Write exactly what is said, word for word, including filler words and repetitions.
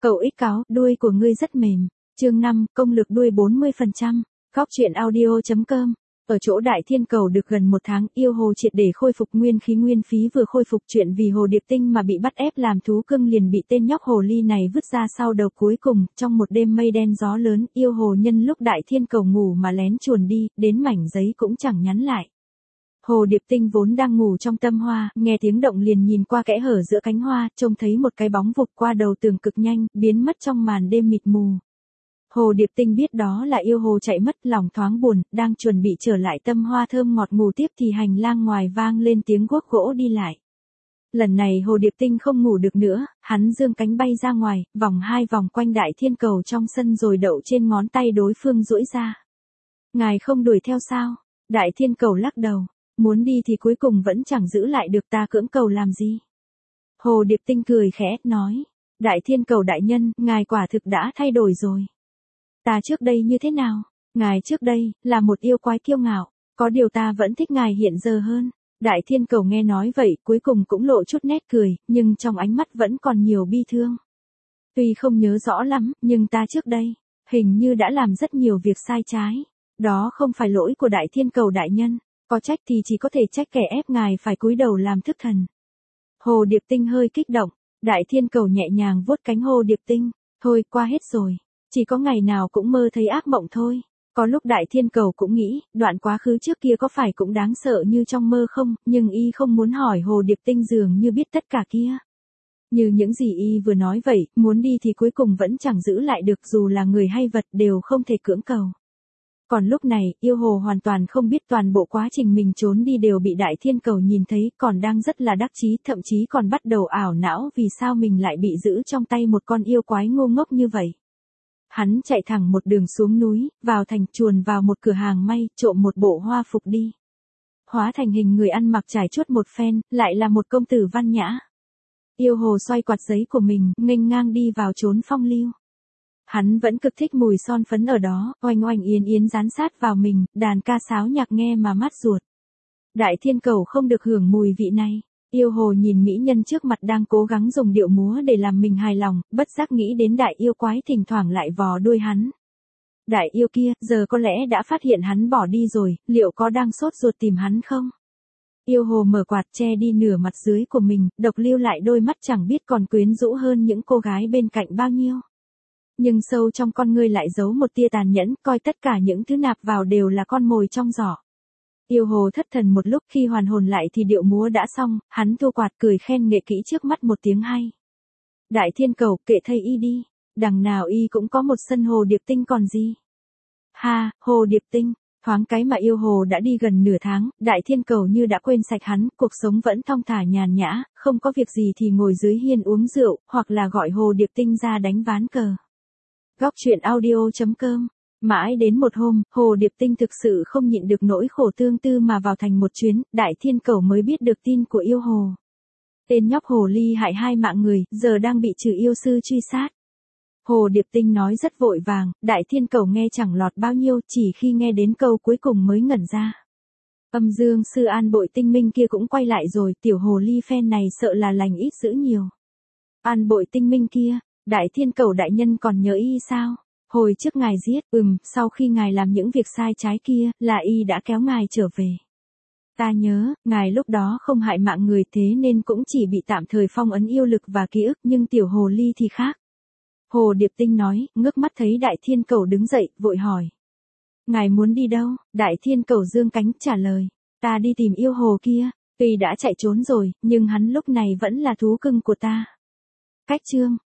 Cậu ích cáo, đuôi của ngươi rất mềm. Chương năm, công lực đuôi bốn mươi phần trăm. Góc truyện audio chấm com. Ở chỗ Đại Thiên Cầu được gần một tháng, yêu hồ triệt để khôi phục nguyên khí nguyên phí vừa khôi phục chuyện vì hồ điệp tinh mà bị bắt ép làm thú cưng liền bị tên nhóc hồ ly này vứt ra sau đầu cuối cùng, trong một đêm mây đen gió lớn, yêu hồ nhân lúc Đại Thiên Cầu ngủ mà lén chuồn đi, đến mảnh giấy cũng chẳng nhắn lại. Hồ điệp tinh vốn đang ngủ trong tâm hoa, nghe tiếng động liền nhìn qua kẽ hở giữa cánh hoa, trông thấy một cái bóng vụt qua đầu tường cực nhanh, biến mất trong màn đêm mịt mù. Hồ điệp tinh biết đó là yêu hồ chạy mất, lòng thoáng buồn, đang chuẩn bị trở lại tâm hoa thơm ngọt ngủ tiếp thì hành lang ngoài vang lên tiếng guốc gỗ đi lại. Lần này hồ điệp tinh không ngủ được nữa, hắn giương cánh bay ra ngoài, vòng hai vòng quanh Đại Thiên Cầu trong sân rồi đậu trên ngón tay đối phương duỗi ra. Ngài không đuổi theo sao? Đại Thiên Cầu lắc đầu, muốn đi thì cuối cùng vẫn chẳng giữ lại được, ta cưỡng cầu làm gì? Hồ điệp tinh cười khẽ, nói, Đại Thiên Cầu đại nhân, ngài quả thực đã thay đổi rồi. Ta trước đây như thế nào? Ngài trước đây, là một yêu quái kiêu ngạo, có điều ta vẫn thích ngài hiện giờ hơn. Đại Thiên Cầu nghe nói vậy, cuối cùng cũng lộ chút nét cười, nhưng trong ánh mắt vẫn còn nhiều bi thương. Tuy không nhớ rõ lắm, nhưng ta trước đây, hình như đã làm rất nhiều việc sai trái. Đó không phải lỗi của Đại Thiên Cầu đại nhân, có trách thì chỉ có thể trách kẻ ép ngài phải cúi đầu làm thức thần. Hồ điệp tinh hơi kích động, Đại Thiên Cầu nhẹ nhàng vuốt cánh hồ điệp tinh, thôi qua hết rồi. Chỉ có ngày nào cũng mơ thấy ác mộng thôi. Có lúc Đại Thiên Cầu cũng nghĩ, đoạn quá khứ trước kia có phải cũng đáng sợ như trong mơ không, nhưng y không muốn hỏi hồ điệp tinh dường như biết tất cả kia. Như những gì y vừa nói vậy, muốn đi thì cuối cùng vẫn chẳng giữ lại được, dù là người hay vật đều không thể cưỡng cầu. Còn lúc này, yêu hồ hoàn toàn không biết toàn bộ quá trình mình trốn đi đều bị Đại Thiên Cầu nhìn thấy, còn đang rất là đắc chí, thậm chí còn bắt đầu ảo não vì sao mình lại bị giữ trong tay một con yêu quái ngu ngốc như vậy. Hắn chạy thẳng một đường xuống núi, vào thành, chuồn vào một cửa hàng may, trộm một bộ hoa phục đi. Hóa thành hình người ăn mặc trải chuốt một phen, lại là một công tử văn nhã. Yêu hồ xoay quạt giấy của mình, nghênh ngang đi vào chốn phong lưu. Hắn vẫn cực thích mùi son phấn ở đó, oanh oanh yến yến dán sát vào mình, đàn ca sáo nhạc nghe mà mát ruột. Đại Thiên Cầu không được hưởng mùi vị này. Yêu hồ nhìn mỹ nhân trước mặt đang cố gắng dùng điệu múa để làm mình hài lòng, bất giác nghĩ đến đại yêu quái thỉnh thoảng lại vò đuôi hắn. Đại yêu kia, giờ có lẽ đã phát hiện hắn bỏ đi rồi, liệu có đang sốt ruột tìm hắn không? Yêu hồ mở quạt che đi nửa mặt dưới của mình, độc lưu lại đôi mắt chẳng biết còn quyến rũ hơn những cô gái bên cạnh bao nhiêu. Nhưng sâu trong con ngươi lại giấu một tia tàn nhẫn, coi tất cả những thứ nạp vào đều là con mồi trong giỏ. Yêu hồ thất thần một lúc, khi hoàn hồn lại thì điệu múa đã xong, hắn thu quạt cười khen nghệ kỹ trước mắt một tiếng hay. Đại Thiên Cầu, kệ thây y đi, đằng nào y cũng có một sân hồ điệp tinh còn gì. Ha, hồ điệp tinh, thoáng cái mà yêu hồ đã đi gần nửa tháng, Đại Thiên Cầu như đã quên sạch hắn, cuộc sống vẫn thong thả nhàn nhã, không có việc gì thì ngồi dưới hiên uống rượu, hoặc là gọi hồ điệp tinh ra đánh ván cờ. Góc truyện audio chấm com. Mãi đến một hôm, hồ điệp tinh thực sự không nhịn được nỗi khổ tương tư mà vào thành một chuyến, Đại Thiên Cầu mới biết được tin của yêu hồ. Tên nhóc hồ ly hại hai mạng người, giờ đang bị trừ yêu sư truy sát. Hồ điệp tinh nói rất vội vàng, Đại Thiên Cầu nghe chẳng lọt bao nhiêu, chỉ khi nghe đến câu cuối cùng mới ngẩn ra. Âm dương sư An Bội Tinh Minh kia cũng quay lại rồi, tiểu hồ ly phen này sợ là lành ít dữ nhiều. An Bội Tinh Minh kia, Đại Thiên Cầu đại nhân còn nhớ y sao? Hồi trước ngài giết, ừm, sau khi ngài làm những việc sai trái kia, là y đã kéo ngài trở về. Ta nhớ, ngài lúc đó không hại mạng người thế nên cũng chỉ bị tạm thời phong ấn yêu lực và ký ức, nhưng tiểu hồ ly thì khác. Hồ điệp tinh nói, ngước mắt thấy Đại Thiên Cầu đứng dậy, vội hỏi. Ngài muốn đi đâu? Đại Thiên Cầu dương cánh trả lời. Ta đi tìm yêu hồ kia, tuy đã chạy trốn rồi, nhưng hắn lúc này vẫn là thú cưng của ta. Cách chương.